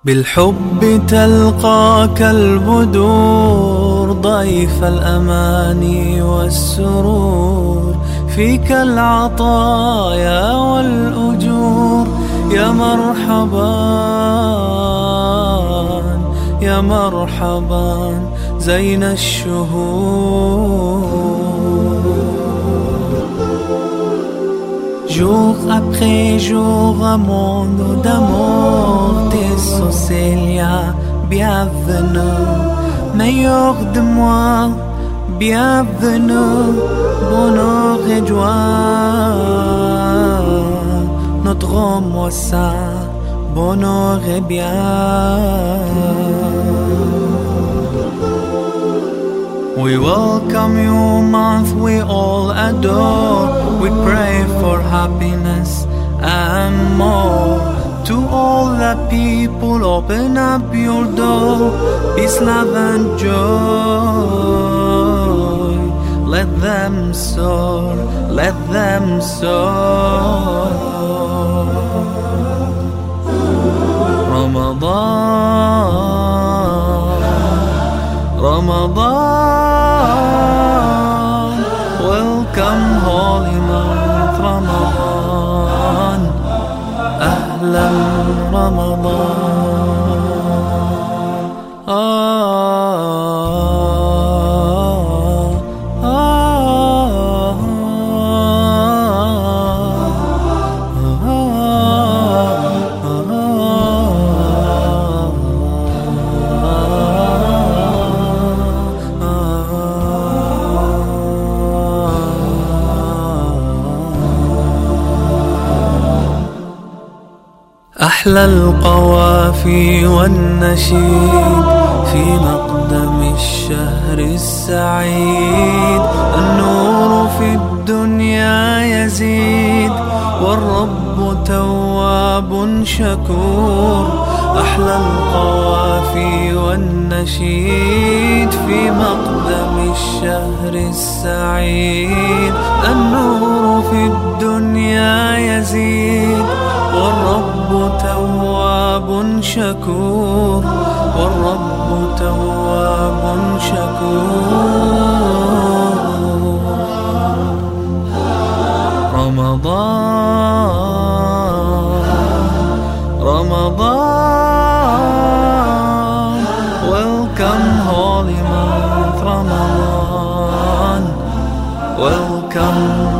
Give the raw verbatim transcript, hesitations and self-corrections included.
بالحب تلقاك البدور ضيف الأماني والسرور، فيك العطايا والأجور. يا مرحبا يا مرحبا زين الشهور. Jour après jour, un monde d'amour, tes Célia, bienvenue, meilleur de moi, bienvenue, bonheur et joie, notre mois ça, bonheur et bien. We welcome you, month we all adore. We pray for happiness and more. To all the people, open up your door. Peace, love and joy. Let them soar, let them soar. Ramadan, Ramadan, welcome holy month Ramadan, Ahlan Ramadan. Ah, ah, أحلى القوافي والنشيد في مقدم الشهر السعيد. النور في الدنيا يزيد والرب تواب شكور. أحلى القوافي والنشيد في مقدم الشهر السعيد. النور في الدنيا يزيد والرب تواب شكور، والرب تواب شكور. رمضان رمضان welcome holy month Ramadan, welcome